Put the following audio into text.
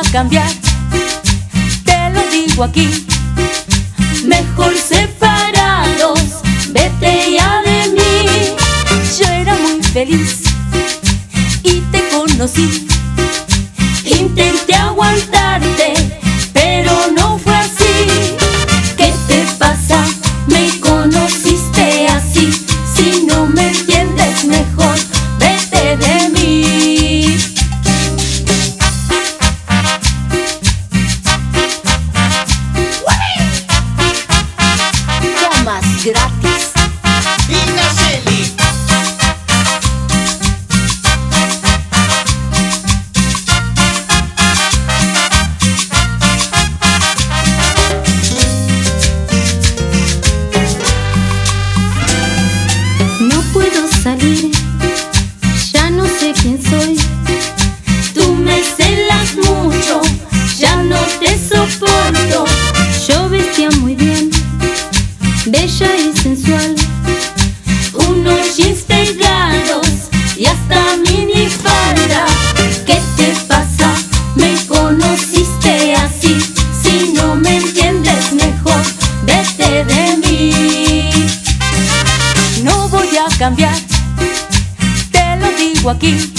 cambiar, te lo digo aquí. Mejor separados, vete ya de mí. Yo era muy feliz y te conocí. Intenté aguantarte, pero no fue así. ¿Qué te pasa? Me conociste así. Si no me entiendes, mejor vete de mí. Llamas gratis. Salir, ya no sé quién soy. Tú me celas mucho, ya no te soporto. Yo vestía muy bien, bella y sensual, unos jeans pegados y hasta minifalda. ¿Qué te pasa? Me conociste así. Si no me entiendes, mejor vete de mí. No voy a cambiar, te lo digo aquí.